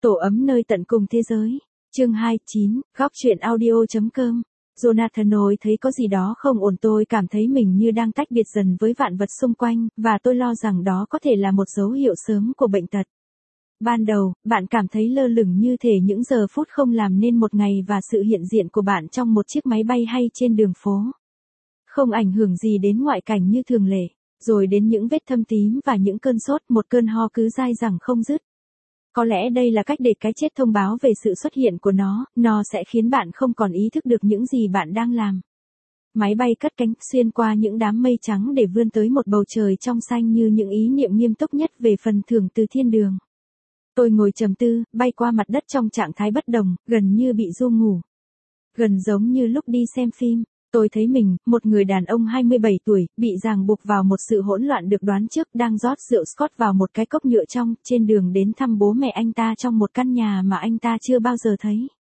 Tổ ấm nơi tận cùng thế giới. Chương 29, góc truyện audio.com. Jonathan ơi, thấy có gì đó không ổn, tôi cảm thấy mình như đang tách biệt dần với vạn vật xung quanh, và tôi lo rằng đó có thể là một dấu hiệu sớm của bệnh tật. Ban đầu, bạn cảm thấy lơ lửng như thể những giờ phút không làm nên một ngày và sự hiện diện của bạn trong một chiếc máy bay hay trên đường phố. Không ảnh hưởng gì đến ngoại cảnh như thường lệ, rồi đến những vết thâm tím và những cơn sốt, một cơn ho cứ dai dẳng không dứt. Có lẽ đây là cách để cái chết thông báo về sự xuất hiện của nó sẽ khiến bạn không còn ý thức được những gì bạn đang làm. Máy bay cất cánh xuyên qua những đám mây trắng để vươn tới một bầu trời trong xanh như những ý niệm nghiêm túc nhất về phần thưởng từ thiên đường. Tôi ngồi trầm tư, bay qua mặt đất trong trạng thái bất đồng, gần như bị ru ngủ. Gần giống như lúc đi xem phim. Tôi thấy mình, một người đàn ông 27 tuổi, bị ràng buộc vào một sự hỗn loạn được đoán trước, đang rót rượu Scotch vào một cái cốc nhựa trong, trên đường đến thăm bố mẹ anh ta trong một căn nhà mà anh ta chưa bao giờ thấy.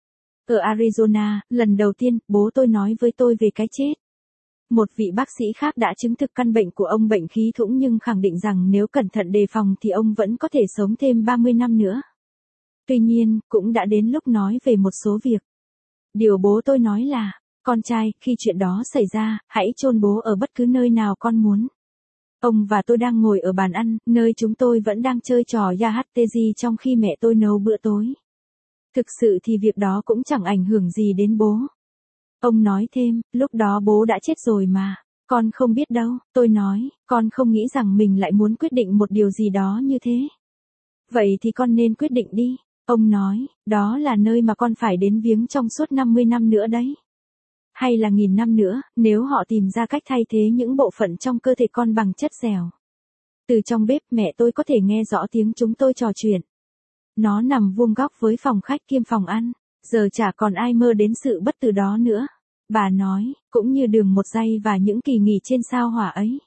Ở Arizona, lần đầu tiên, bố tôi nói với tôi về cái chết. Một vị bác sĩ khác đã chứng thực căn bệnh của ông, bệnh khí thủng, nhưng khẳng định rằng nếu cẩn thận đề phòng thì ông vẫn có thể sống thêm 30 năm nữa. Tuy nhiên, cũng đã đến lúc nói về một số việc. Điều bố tôi nói là: con trai, khi chuyện đó xảy ra, hãy chôn bố ở bất cứ nơi nào con muốn. Ông và tôi đang ngồi ở bàn ăn, nơi chúng tôi vẫn đang chơi trò Yahtzee trong khi mẹ tôi nấu bữa tối. Thực sự thì việc đó cũng chẳng ảnh hưởng gì đến bố. Ông nói thêm, lúc đó bố đã chết rồi mà. Con không biết đâu, tôi nói, con không nghĩ rằng mình lại muốn quyết định một điều gì đó như thế. Vậy thì con nên quyết định đi. Ông nói, đó là nơi mà con phải đến viếng trong suốt 50 năm nữa đấy. Hay là 1000 năm nữa, nếu họ tìm ra cách thay thế những bộ phận trong cơ thể con bằng chất dẻo. Từ trong bếp, mẹ tôi có thể nghe rõ tiếng chúng tôi trò chuyện. Nó nằm vuông góc với phòng khách kiêm phòng ăn. Giờ chả còn ai mơ đến sự bất tử đó nữa. Bà nói, cũng như đường một giây và những kỳ nghỉ trên sao hỏa ấy.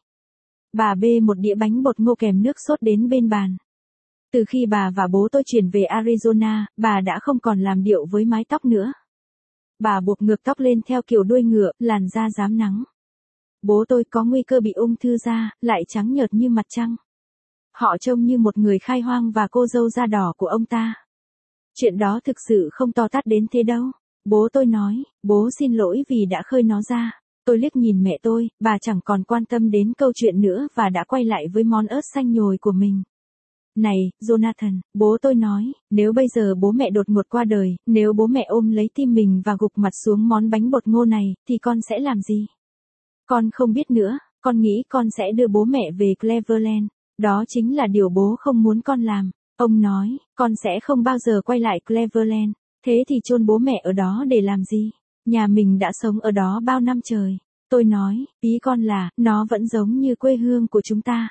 Bà bê một đĩa bánh bột ngô kèm nước sốt đến bên bàn. Từ khi bà và bố tôi chuyển về Arizona, bà đã không còn làm điệu với mái tóc nữa. Bà buộc ngược tóc lên theo kiểu đuôi ngựa, làn da rám nắng. Bố tôi có nguy cơ bị ung thư da, lại trắng nhợt như mặt trăng. Họ trông như một người khai hoang và cô dâu da đỏ của ông ta. Chuyện đó thực sự không to tát đến thế đâu. Bố tôi nói, bố xin lỗi vì đã khơi nó ra. Tôi liếc nhìn mẹ tôi, bà chẳng còn quan tâm đến câu chuyện nữa và đã quay lại với món ớt xanh nhồi của mình. Này, Jonathan, bố tôi nói, nếu bây giờ bố mẹ đột ngột qua đời, nếu bố mẹ ôm lấy tim mình và gục mặt xuống món bánh bột ngô này, thì con sẽ làm gì? Con không biết nữa, con nghĩ con sẽ đưa bố mẹ về Cleveland. Đó chính là điều bố không muốn con làm. Ông nói, con sẽ không bao giờ quay lại Cleveland. Thế thì chôn bố mẹ ở đó để làm gì? Nhà mình đã sống ở đó bao năm trời. Tôi nói, ý con là, nó vẫn giống như quê hương của chúng ta.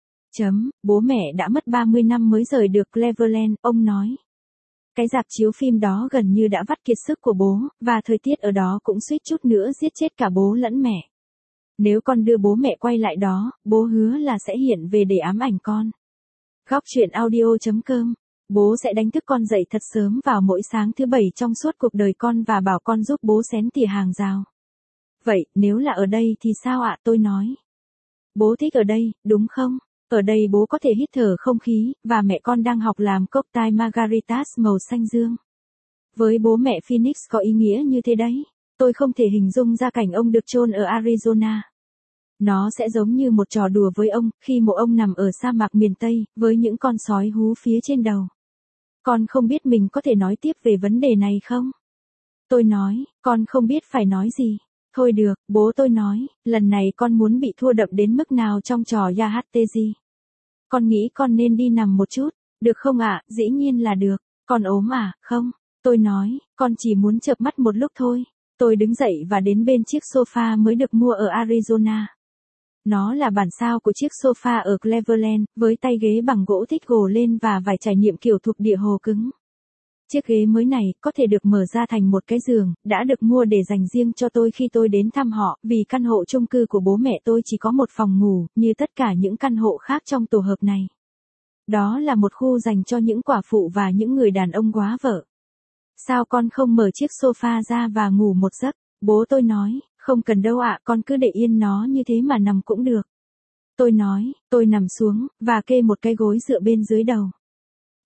Bố mẹ đã mất 30 năm mới rời được Cleveland, ông nói. Cái rạp chiếu phim đó gần như đã vắt kiệt sức của bố, và thời tiết ở đó cũng suýt chút nữa giết chết cả bố lẫn mẹ. Nếu con đưa bố mẹ quay lại đó, bố hứa là sẽ hiện về để ám ảnh con. Góc truyện audio.com. Bố sẽ đánh thức con dậy thật sớm vào mỗi sáng thứ Bảy trong suốt cuộc đời con và bảo con giúp bố xén tỉa hàng rào. Vậy, nếu là ở đây thì sao ạ? Tôi nói. Bố thích ở đây, đúng không? Ở đây bố có thể hít thở không khí, và mẹ con đang học làm cocktail margaritas màu xanh dương. Với bố mẹ Phoenix có ý nghĩa như thế đấy. Tôi không thể hình dung ra cảnh ông được chôn ở Arizona. Nó sẽ giống như một trò đùa với ông, khi mộ ông nằm ở sa mạc miền Tây, với những con sói hú phía trên đầu. Con không biết mình có thể nói tiếp về vấn đề này không? Tôi nói, con không biết phải nói gì. Thôi được, bố tôi nói, lần này con muốn bị thua đậm đến mức nào trong trò Yahtzee? Con nghĩ con nên đi nằm một chút, được không ạ? Dĩ nhiên là được. Con ốm à? Không. Tôi nói, con chỉ muốn chợp mắt một lúc thôi. Tôi đứng dậy và đến bên chiếc sofa mới được mua ở Arizona. Nó là bản sao của chiếc sofa ở Cleveland, với tay ghế bằng gỗ thích gồ lên và vài trải nghiệm kiểu thuộc địa hồ cứng. Chiếc ghế mới này có thể được mở ra thành một cái giường, đã được mua để dành riêng cho tôi khi tôi đến thăm họ, vì căn hộ chung cư của bố mẹ tôi chỉ có một phòng ngủ, như tất cả những căn hộ khác trong tổ hợp này. Đó là một khu dành cho những quả phụ và những người đàn ông góa vợ. Sao con không mở chiếc sofa ra và ngủ một giấc? Bố tôi nói, không cần đâu ạ, con cứ để yên nó như thế mà nằm cũng được. Tôi nói, tôi nằm xuống, và kê một cái gối dựa bên dưới đầu.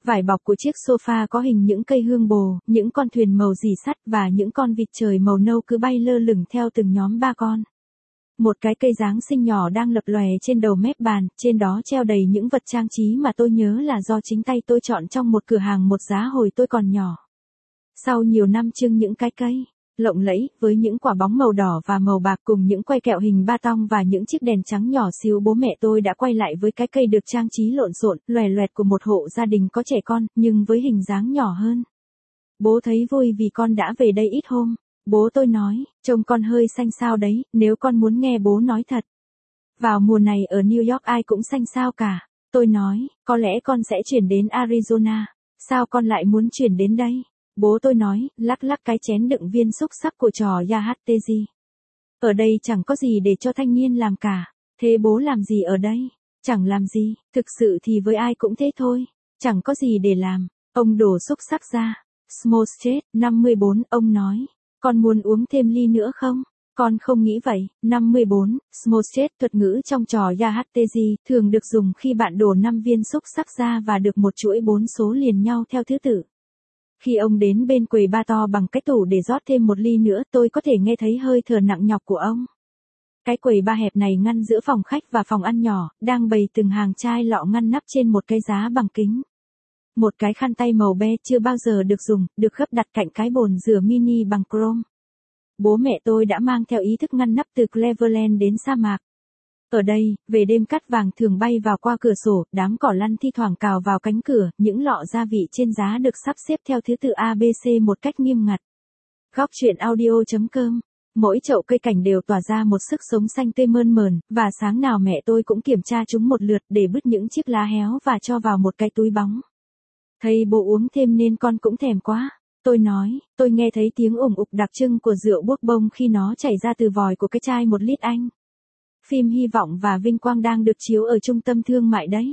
Vải bọc của chiếc sofa có hình những cây hương bồ, những con thuyền màu rỉ sắt và những con vịt trời màu nâu cứ bay lơ lửng theo từng nhóm ba con. Một cái cây Giáng sinh nhỏ đang lập lòe trên đầu mép bàn, trên đó treo đầy những vật trang trí mà tôi nhớ là do chính tay tôi chọn trong một cửa hàng một giá hồi tôi còn nhỏ. Sau nhiều năm trưng những cái cây lộng lẫy, với những quả bóng màu đỏ và màu bạc cùng những que kẹo hình ba tong và những chiếc đèn trắng nhỏ xíu, bố mẹ tôi đã quay lại với cái cây được trang trí lộn xộn, loè loẹt của một hộ gia đình có trẻ con, nhưng với hình dáng nhỏ hơn. Bố thấy vui vì con đã về đây ít hôm. Bố tôi nói, trông con hơi xanh xao đấy, nếu con muốn nghe bố nói thật. Vào mùa này ở New York ai cũng xanh xao cả. Tôi nói, có lẽ con sẽ chuyển đến Arizona. Sao con lại muốn chuyển đến đây? Bố tôi nói, lắc lắc cái chén đựng viên xúc xắc của trò Yahtezi. Ở đây chẳng có gì để cho thanh niên làm cả. Thế bố làm gì ở đây? Chẳng làm gì, thực sự thì với ai cũng thế thôi. Chẳng có gì để làm. Ông đổ xúc xắc ra. Smoothie, 54, ông nói. Con muốn uống thêm ly nữa không? Con không nghĩ vậy. 54, Smoothie, thuật ngữ trong trò Yahtezi, thường được dùng khi bạn đổ 5 viên xúc xắc ra và được một chuỗi 4 số liền nhau theo thứ tự. Khi ông đến bên quầy bar to bằng cái tủ để rót thêm một ly nữa, tôi có thể nghe thấy hơi thở nặng nhọc của ông. Cái quầy bar hẹp này ngăn giữa phòng khách và phòng ăn nhỏ, đang bày từng hàng chai lọ ngăn nắp trên một cái giá bằng kính. Một cái khăn tay màu be chưa bao giờ được dùng, được gấp đặt cạnh cái bồn rửa mini bằng chrome. Bố mẹ tôi đã mang theo ý thức ngăn nắp từ Cleveland đến sa mạc. Ở đây, về đêm cát vàng thường bay vào qua cửa sổ, đám cỏ lăn thi thoảng cào vào cánh cửa, những lọ gia vị trên giá được sắp xếp theo thứ tự ABC một cách nghiêm ngặt. Góc truyện audio.com. Mỗi chậu cây cảnh đều tỏa ra một sức sống xanh tươi mơn mởn, và sáng nào mẹ tôi cũng kiểm tra chúng một lượt để bứt những chiếc lá héo và cho vào một cái túi bóng. Thấy bố uống thêm nên con cũng thèm quá. Tôi nói, tôi nghe thấy tiếng ủng ục đặc trưng của rượu buốc bông khi nó chảy ra từ vòi của cái chai 1 lít Anh. Phim Hy vọng và Vinh Quang đang được chiếu ở trung tâm thương mại đấy.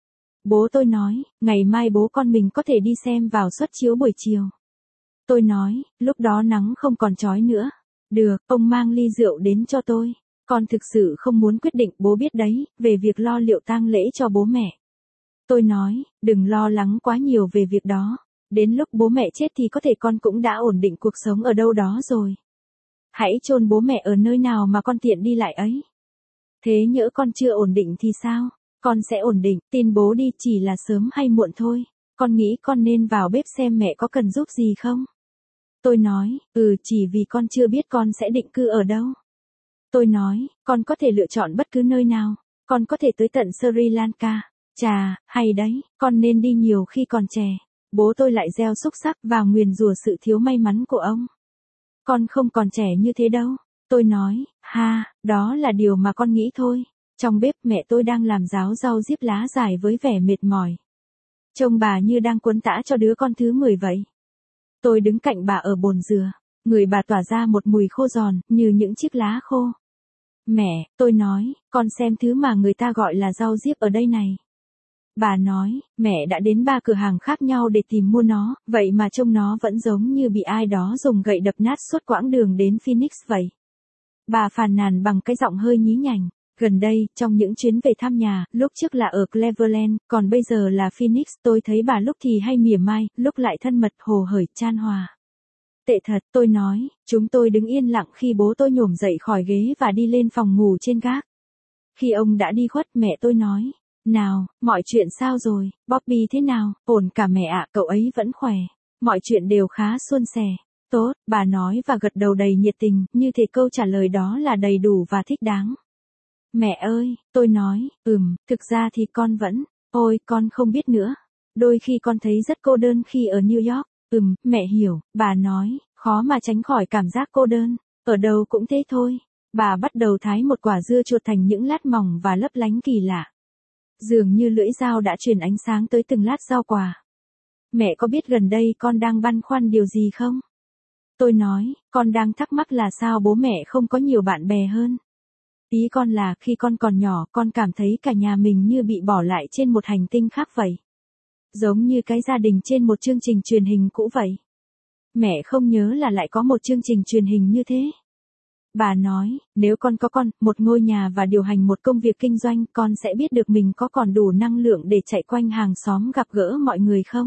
Bố tôi nói, ngày mai bố con mình có thể đi xem vào suất chiếu buổi chiều. Tôi nói, lúc đó nắng không còn chói nữa. Được, ông mang ly rượu đến cho tôi. Con thực sự không muốn quyết định, bố biết đấy, về việc lo liệu tang lễ cho bố mẹ. Tôi nói, đừng lo lắng quá nhiều về việc đó. Đến lúc bố mẹ chết thì có thể con cũng đã ổn định cuộc sống ở đâu đó rồi. Hãy chôn bố mẹ ở nơi nào mà con tiện đi lại ấy. Thế nhỡ con chưa ổn định thì sao? Con sẽ ổn định, tin bố đi, chỉ là sớm hay muộn thôi. Con nghĩ con nên vào bếp xem mẹ có cần giúp gì không? Tôi nói, chỉ vì con chưa biết con sẽ định cư ở đâu. Tôi nói, con có thể lựa chọn bất cứ nơi nào. Con có thể tới tận Sri Lanka. Chà, hay đấy, con nên đi nhiều khi còn trẻ. Bố tôi lại gieo xúc xắc và nguyền rủa sự thiếu may mắn của ông. Con không còn trẻ như thế đâu. Tôi nói, đó là điều mà con nghĩ thôi. Trong bếp mẹ tôi đang làm ráo rau diếp lá dài với vẻ mệt mỏi. Trông bà như đang cuốn tã cho đứa con thứ 10 vậy. Tôi đứng cạnh bà ở bồn dừa. Người bà tỏa ra một mùi khô giòn, như những chiếc lá khô. Mẹ, tôi nói, con xem thứ mà người ta gọi là rau diếp ở đây này. Bà nói, mẹ đã đến 3 cửa hàng khác nhau để tìm mua nó, vậy mà trông nó vẫn giống như bị ai đó dùng gậy đập nát suốt quãng đường đến Phoenix vậy. Bà phàn nàn bằng cái giọng hơi nhí nhảnh. Gần đây, trong những chuyến về thăm nhà, lúc trước là ở Cleveland, còn bây giờ là Phoenix, tôi thấy bà lúc thì hay mỉa mai, lúc lại thân mật, hồ hởi, chan hòa. Tệ thật, tôi nói, chúng tôi đứng yên lặng khi bố tôi nhổm dậy khỏi ghế và đi lên phòng ngủ trên gác. Khi ông đã đi khuất, mẹ tôi nói, nào, mọi chuyện sao rồi, Bobby thế nào, ổn cả mẹ ạ, cậu ấy vẫn khỏe, mọi chuyện đều khá suôn sẻ. Tốt, bà nói và gật đầu đầy nhiệt tình, như thể câu trả lời đó là đầy đủ và thích đáng. Mẹ ơi, tôi nói, thực ra thì con vẫn, ôi, con không biết nữa. Đôi khi con thấy rất cô đơn khi ở New York. Mẹ hiểu, bà nói, khó mà tránh khỏi cảm giác cô đơn. Ở đâu cũng thế thôi. Bà bắt đầu thái một quả dưa chuột thành những lát mỏng và lấp lánh kỳ lạ. Dường như lưỡi dao đã truyền ánh sáng tới từng lát rau quả. Mẹ có biết gần đây con đang băn khoăn điều gì không? Tôi nói, con đang thắc mắc là sao bố mẹ không có nhiều bạn bè hơn. Ý con là khi con còn nhỏ, con cảm thấy cả nhà mình như bị bỏ lại trên một hành tinh khác vậy. Giống như cái gia đình trên một chương trình truyền hình cũ vậy. Mẹ không nhớ là lại có một chương trình truyền hình như thế. Bà nói, nếu con có một ngôi nhà và điều hành một công việc kinh doanh, con sẽ biết được mình có còn đủ năng lượng để chạy quanh hàng xóm gặp gỡ mọi người không?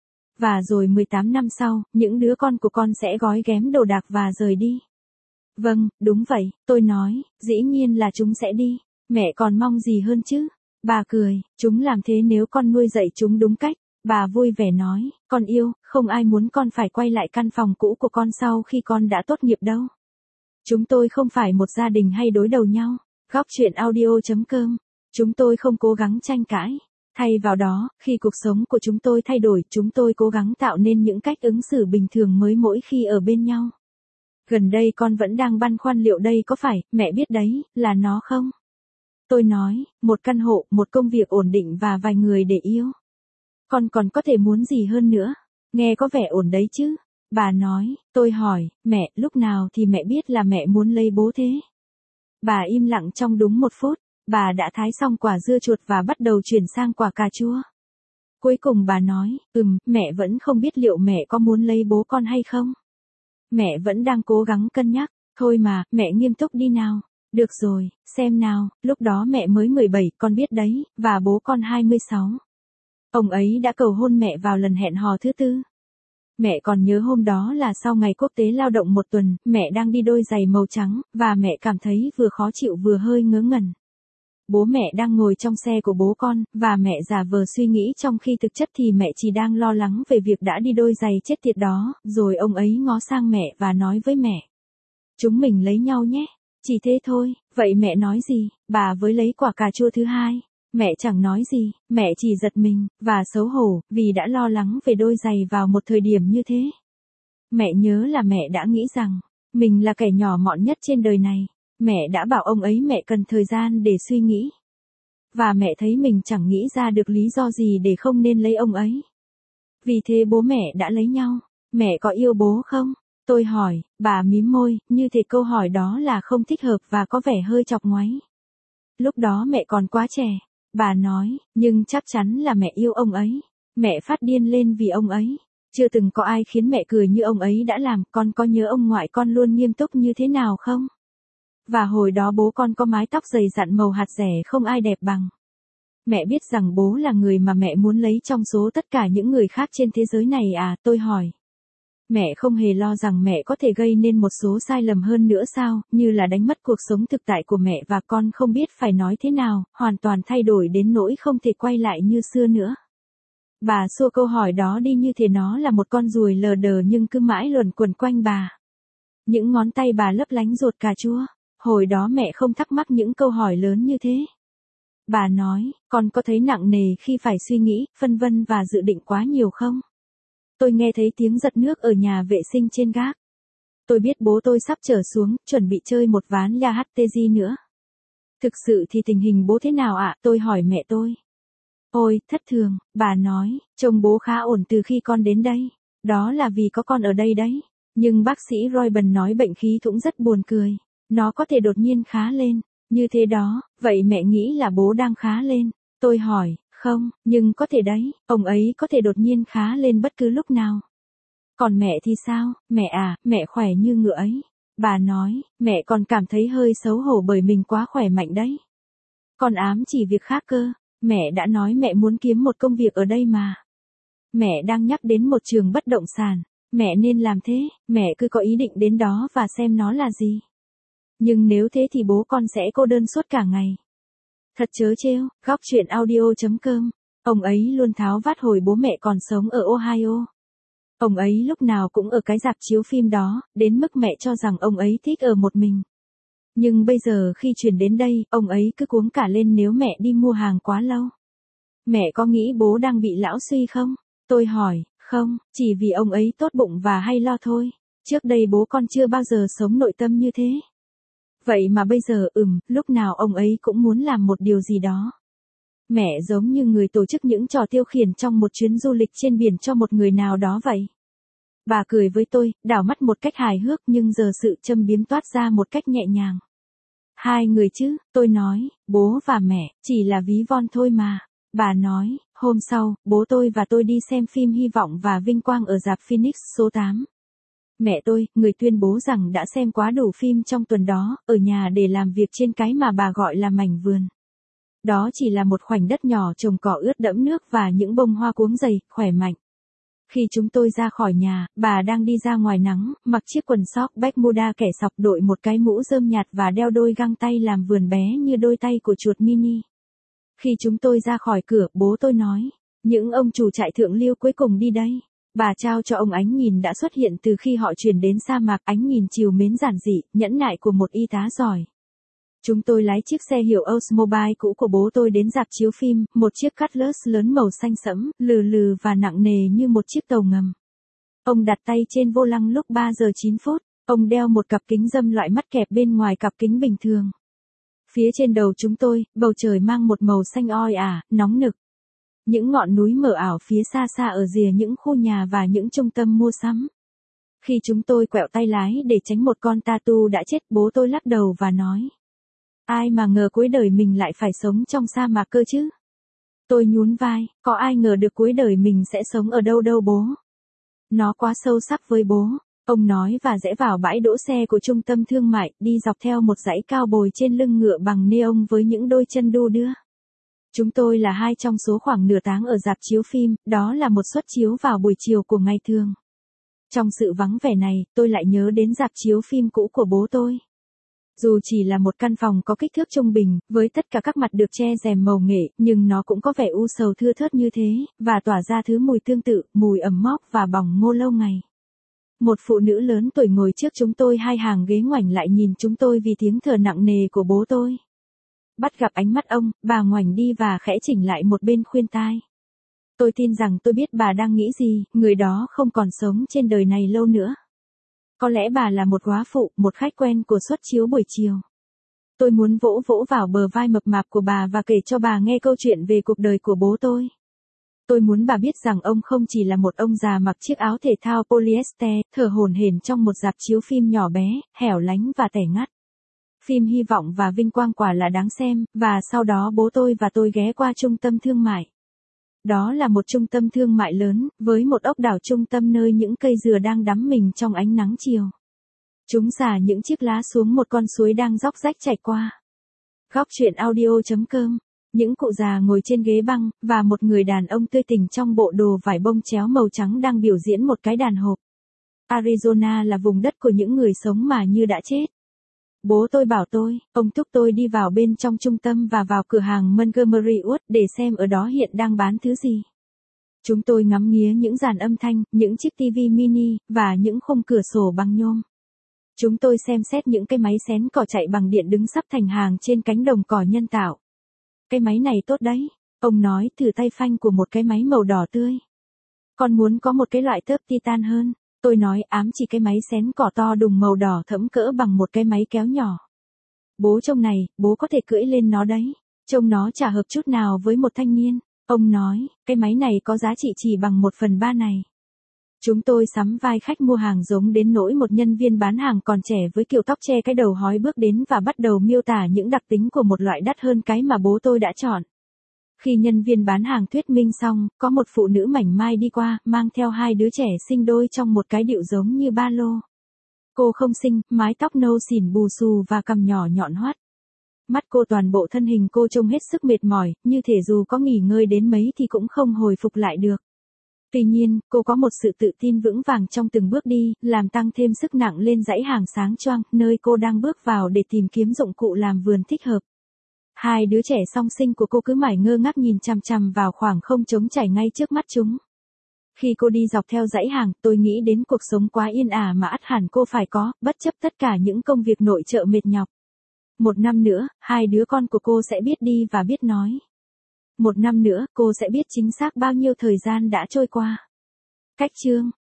Và rồi 18 năm sau, những đứa con của con sẽ gói ghém đồ đạc và rời đi. Vâng, đúng vậy, tôi nói, dĩ nhiên là chúng sẽ đi. Mẹ còn mong gì hơn chứ? Bà cười, chúng làm thế nếu con nuôi dạy chúng đúng cách. Bà vui vẻ nói, con yêu, không ai muốn con phải quay lại căn phòng cũ của con sau khi con đã tốt nghiệp đâu. Chúng tôi không phải một gia đình hay đối đầu nhau. Góc chuyện audio.com. Chúng tôi không cố gắng tranh cãi. Thay vào đó, khi cuộc sống của chúng tôi thay đổi, chúng tôi cố gắng tạo nên những cách ứng xử bình thường mới mỗi khi ở bên nhau. Gần đây con vẫn đang băn khoăn liệu đây có phải, mẹ biết đấy, là nó không? Tôi nói, một căn hộ, một công việc ổn định và vài người để yêu. Con còn có thể muốn gì hơn nữa? Nghe có vẻ ổn đấy chứ? Bà nói, tôi hỏi, mẹ, lúc nào thì mẹ biết là mẹ muốn lấy bố thế? Bà im lặng trong đúng 1 phút, bà đã thái xong quả dưa chuột và bắt đầu chuyển sang quả cà chua. Cuối cùng bà nói, mẹ vẫn không biết liệu mẹ có muốn lấy bố con hay không? Mẹ vẫn đang cố gắng cân nhắc, thôi mà, mẹ nghiêm túc đi nào. Được rồi, xem nào, lúc đó mẹ mới 17, con biết đấy, và bố con 26. Ông ấy đã cầu hôn mẹ vào lần hẹn hò thứ 4. Mẹ còn nhớ hôm đó là sau ngày quốc tế lao động 1 tuần, mẹ đang đi đôi giày màu trắng, và mẹ cảm thấy vừa khó chịu vừa hơi ngớ ngẩn. Bố mẹ đang ngồi trong xe của bố con, và mẹ giả vờ suy nghĩ trong khi thực chất thì mẹ chỉ đang lo lắng về việc đã đi đôi giày chết tiệt đó, rồi ông ấy ngó sang mẹ và nói với mẹ. Chúng mình lấy nhau nhé. Chỉ thế thôi, vậy mẹ nói gì, bà với lấy quả cà chua thứ 2. Mẹ chẳng nói gì, mẹ chỉ giật mình, và xấu hổ, vì đã lo lắng về đôi giày vào một thời điểm như thế. Mẹ nhớ là mẹ đã nghĩ rằng, mình là kẻ nhỏ mọn nhất trên đời này. Mẹ đã bảo ông ấy mẹ cần thời gian để suy nghĩ. Và mẹ thấy mình chẳng nghĩ ra được lý do gì để không nên lấy ông ấy. Vì thế bố mẹ đã lấy nhau. Mẹ có yêu bố không? Tôi hỏi, bà mím môi, như thể câu hỏi đó là không thích hợp và có vẻ hơi chọc ngoáy. Lúc đó mẹ còn quá trẻ. Bà nói, nhưng chắc chắn là mẹ yêu ông ấy. Mẹ phát điên lên vì ông ấy. Chưa từng có ai khiến mẹ cười như ông ấy đã làm. Con có nhớ ông ngoại con luôn nghiêm túc như thế nào không? Và hồi đó bố con có mái tóc dày dặn màu hạt rẻ không ai đẹp bằng. Mẹ biết rằng bố là người mà mẹ muốn lấy trong số tất cả những người khác trên thế giới này à, tôi hỏi. Mẹ không hề lo rằng mẹ có thể gây nên một số sai lầm hơn nữa sao, như là đánh mất cuộc sống thực tại của mẹ và con không biết phải nói thế nào, hoàn toàn thay đổi đến nỗi không thể quay lại như xưa nữa. Bà xua câu hỏi đó đi như thể nó là một con ruồi lờ đờ nhưng cứ mãi luẩn quẩn quanh bà. Những ngón tay bà lấp lánh ruột cà chua. Hồi đó mẹ không thắc mắc những câu hỏi lớn như thế. Bà nói, con có thấy nặng nề khi phải suy nghĩ, phân vân và dự định quá nhiều không? Tôi nghe thấy tiếng giật nước ở nhà vệ sinh trên gác. Tôi biết bố tôi sắp trở xuống, chuẩn bị chơi một ván Yahtzee nữa. Thực sự thì tình hình bố thế nào ạ? Tôi hỏi mẹ tôi. Ôi, thất thường, bà nói, trông bố khá ổn từ khi con đến đây. Đó là vì có con ở đây đấy. Nhưng bác sĩ Royben nói bệnh khí thủng rất buồn cười. Nó có thể đột nhiên khá lên. Như thế đó, vậy mẹ nghĩ là bố đang khá lên. Tôi hỏi, không, nhưng có thể đấy, ông ấy có thể đột nhiên khá lên bất cứ lúc nào. Còn mẹ thì sao, mẹ à, mẹ khỏe như ngựa ấy. Bà nói, mẹ còn cảm thấy hơi xấu hổ bởi mình quá khỏe mạnh đấy. Còn ám chỉ việc khác cơ, mẹ đã nói mẹ muốn kiếm một công việc ở đây mà. Mẹ đang nhắc đến một trường bất động sản, mẹ nên làm thế, mẹ cứ có ý định đến đó và xem nó là gì. Nhưng nếu thế thì bố con sẽ cô đơn suốt cả ngày. Thật trớ trêu, góc chuyện audio.com. Ông ấy luôn tháo vát hồi bố mẹ còn sống ở Ohio. Ông ấy lúc nào cũng ở cái rạp chiếu phim đó, đến mức mẹ cho rằng ông ấy thích ở một mình. Nhưng bây giờ khi chuyển đến đây, ông ấy cứ cuống cả lên nếu mẹ đi mua hàng quá lâu. Mẹ có nghĩ bố đang bị lão suy không? Tôi hỏi, không, chỉ vì ông ấy tốt bụng và hay lo thôi. Trước đây bố con chưa bao giờ sống nội tâm như thế. Vậy mà bây giờ lúc nào ông ấy cũng muốn làm một điều gì đó. Mẹ giống như người tổ chức những trò tiêu khiển trong một chuyến du lịch trên biển cho một người nào đó vậy. Bà cười với tôi, đảo mắt một cách hài hước nhưng giờ sự châm biếm toát ra một cách nhẹ nhàng. Hai người chứ, tôi nói, bố và mẹ, chỉ là ví von thôi mà. Bà nói, hôm sau, bố tôi và tôi đi xem phim Hy vọng và Vinh Quang ở rạp Phoenix số 8. Mẹ tôi, người tuyên bố rằng đã xem quá đủ phim trong tuần đó, ở nhà để làm việc trên cái mà bà gọi là mảnh vườn. Đó chỉ là một khoảnh đất nhỏ trồng cỏ ướt đẫm nước và những bông hoa cuống dày, khỏe mạnh. Khi chúng tôi ra khỏi nhà, bà đang đi ra ngoài nắng, mặc chiếc quần sóc Bermuda kẻ sọc, đội một cái mũ rơm nhạt và đeo đôi găng tay làm vườn bé như đôi tay của chuột mini. Khi chúng tôi ra khỏi cửa, bố tôi nói, những ông chủ trại thượng lưu cuối cùng đi đây. Bà trao cho ông ánh nhìn đã xuất hiện từ khi họ chuyển đến sa mạc, ánh nhìn trìu mến giản dị, nhẫn nại của một y tá giỏi. Chúng tôi lái chiếc xe hiệu Oldsmobile cũ của bố tôi đến rạp chiếu phim, một chiếc Cutlass lớn màu xanh sẫm, lừ lừ và nặng nề như một chiếc tàu ngầm. Ông đặt tay trên vô lăng lúc 3 giờ 9 phút, ông đeo một cặp kính râm loại mắt kẹp bên ngoài cặp kính bình thường. Phía trên đầu chúng tôi, bầu trời mang một màu xanh oi ả, nóng nực. Những ngọn núi mờ ảo phía xa xa ở rìa những khu nhà và những trung tâm mua sắm. Khi chúng tôi quẹo tay lái để tránh một con tatu đã chết, bố tôi lắc đầu và nói. Ai mà ngờ cuối đời mình lại phải sống trong sa mạc cơ chứ? Tôi nhún vai, có ai ngờ được cuối đời mình sẽ sống ở đâu đâu bố? Nó quá sâu sắc với bố, ông nói và rẽ vào bãi đỗ xe của trung tâm thương mại, đi dọc theo một dãy cao bồi trên lưng ngựa bằng neon với những đôi chân đu đưa. Chúng tôi là hai trong số khoảng nửa tháng ở rạp chiếu phim, đó là một suất chiếu vào buổi chiều của ngày thường. Trong sự vắng vẻ này, tôi lại nhớ đến rạp chiếu phim cũ của bố tôi. Dù chỉ là một căn phòng có kích thước trung bình, với tất cả các mặt được che rèm màu nghệ, nhưng nó cũng có vẻ u sầu thưa thớt như thế, và tỏa ra thứ mùi tương tự, mùi ẩm mốc và bỏng ngô lâu ngày. Một phụ nữ lớn tuổi ngồi trước chúng tôi hai hàng ghế ngoảnh lại nhìn chúng tôi vì tiếng thở nặng nề của bố tôi. Bắt gặp ánh mắt ông, bà ngoảnh đi và khẽ chỉnh lại một bên khuyên tai. Tôi tin rằng tôi biết bà đang nghĩ gì, người đó không còn sống trên đời này lâu nữa. Có lẽ bà là một góa phụ, một khách quen của suất chiếu buổi chiều. Tôi muốn vỗ vỗ vào bờ vai mập mạp của bà và kể cho bà nghe câu chuyện về cuộc đời của bố tôi. Tôi muốn bà biết rằng ông không chỉ là một ông già mặc chiếc áo thể thao polyester, thở hổn hển trong một rạp chiếu phim nhỏ bé, hẻo lánh và tẻ ngắt. Phim Hy vọng và Vinh quang quả là đáng xem, và sau đó bố tôi và tôi ghé qua trung tâm thương mại. Đó là một trung tâm thương mại lớn, với một ốc đảo trung tâm nơi những cây dừa đang đắm mình trong ánh nắng chiều. Chúng xả những chiếc lá xuống một con suối đang róc rách chảy qua. Góc truyện audio.com. Những cụ già ngồi trên ghế băng, và một người đàn ông tươi tỉnh trong bộ đồ vải bông chéo màu trắng đang biểu diễn một cái đàn hộp. Arizona là vùng đất của những người sống mà như đã chết. Bố tôi bảo tôi, ông thúc tôi đi vào bên trong trung tâm và vào cửa hàng Montgomery Ward để xem ở đó hiện đang bán thứ gì. Chúng tôi ngắm nghía những dàn âm thanh, những chiếc TV mini, và những khung cửa sổ bằng nhôm. Chúng tôi xem xét những cái máy xén cỏ chạy bằng điện đứng sắp thành hàng trên cánh đồng cỏ nhân tạo. Cái máy này tốt đấy, ông nói thử tay phanh của một cái máy màu đỏ tươi. Con muốn có một cái loại tớp titan hơn. Tôi nói ám chỉ cái máy xén cỏ to đùng màu đỏ thẫm cỡ bằng một cái máy kéo nhỏ. Bố trông này, bố có thể cưỡi lên nó đấy. Trông nó chả hợp chút nào với một thanh niên. Ông nói, cái máy này có giá trị chỉ bằng 1/3 này. Chúng tôi sắm vai khách mua hàng giống đến nỗi một nhân viên bán hàng còn trẻ với kiểu tóc che cái đầu hói bước đến và bắt đầu miêu tả những đặc tính của một loại đắt hơn cái mà bố tôi đã chọn. Khi nhân viên bán hàng thuyết minh xong, có một phụ nữ mảnh mai đi qua, mang theo hai đứa trẻ sinh đôi trong một cái điệu giống như ba lô. Cô không xinh, mái tóc nâu xỉn bù xù và cằm nhỏ nhọn hoắt. Mắt cô, toàn bộ thân hình cô trông hết sức mệt mỏi, như thể dù có nghỉ ngơi đến mấy thì cũng không hồi phục lại được. Tuy nhiên, cô có một sự tự tin vững vàng trong từng bước đi, làm tăng thêm sức nặng lên dãy hàng sáng choang, nơi cô đang bước vào để tìm kiếm dụng cụ làm vườn thích hợp. Hai đứa trẻ song sinh của cô cứ mải ngơ ngác nhìn chằm chằm vào khoảng không trống trải ngay trước mắt chúng. Khi cô đi dọc theo dãy hàng, tôi nghĩ đến cuộc sống quá yên ả mà ắt hẳn cô phải có, bất chấp tất cả những công việc nội trợ mệt nhọc. 1 năm nữa, hai đứa con của cô sẽ biết đi và biết nói. 1 năm nữa, cô sẽ biết chính xác bao nhiêu thời gian đã trôi qua. Cách chương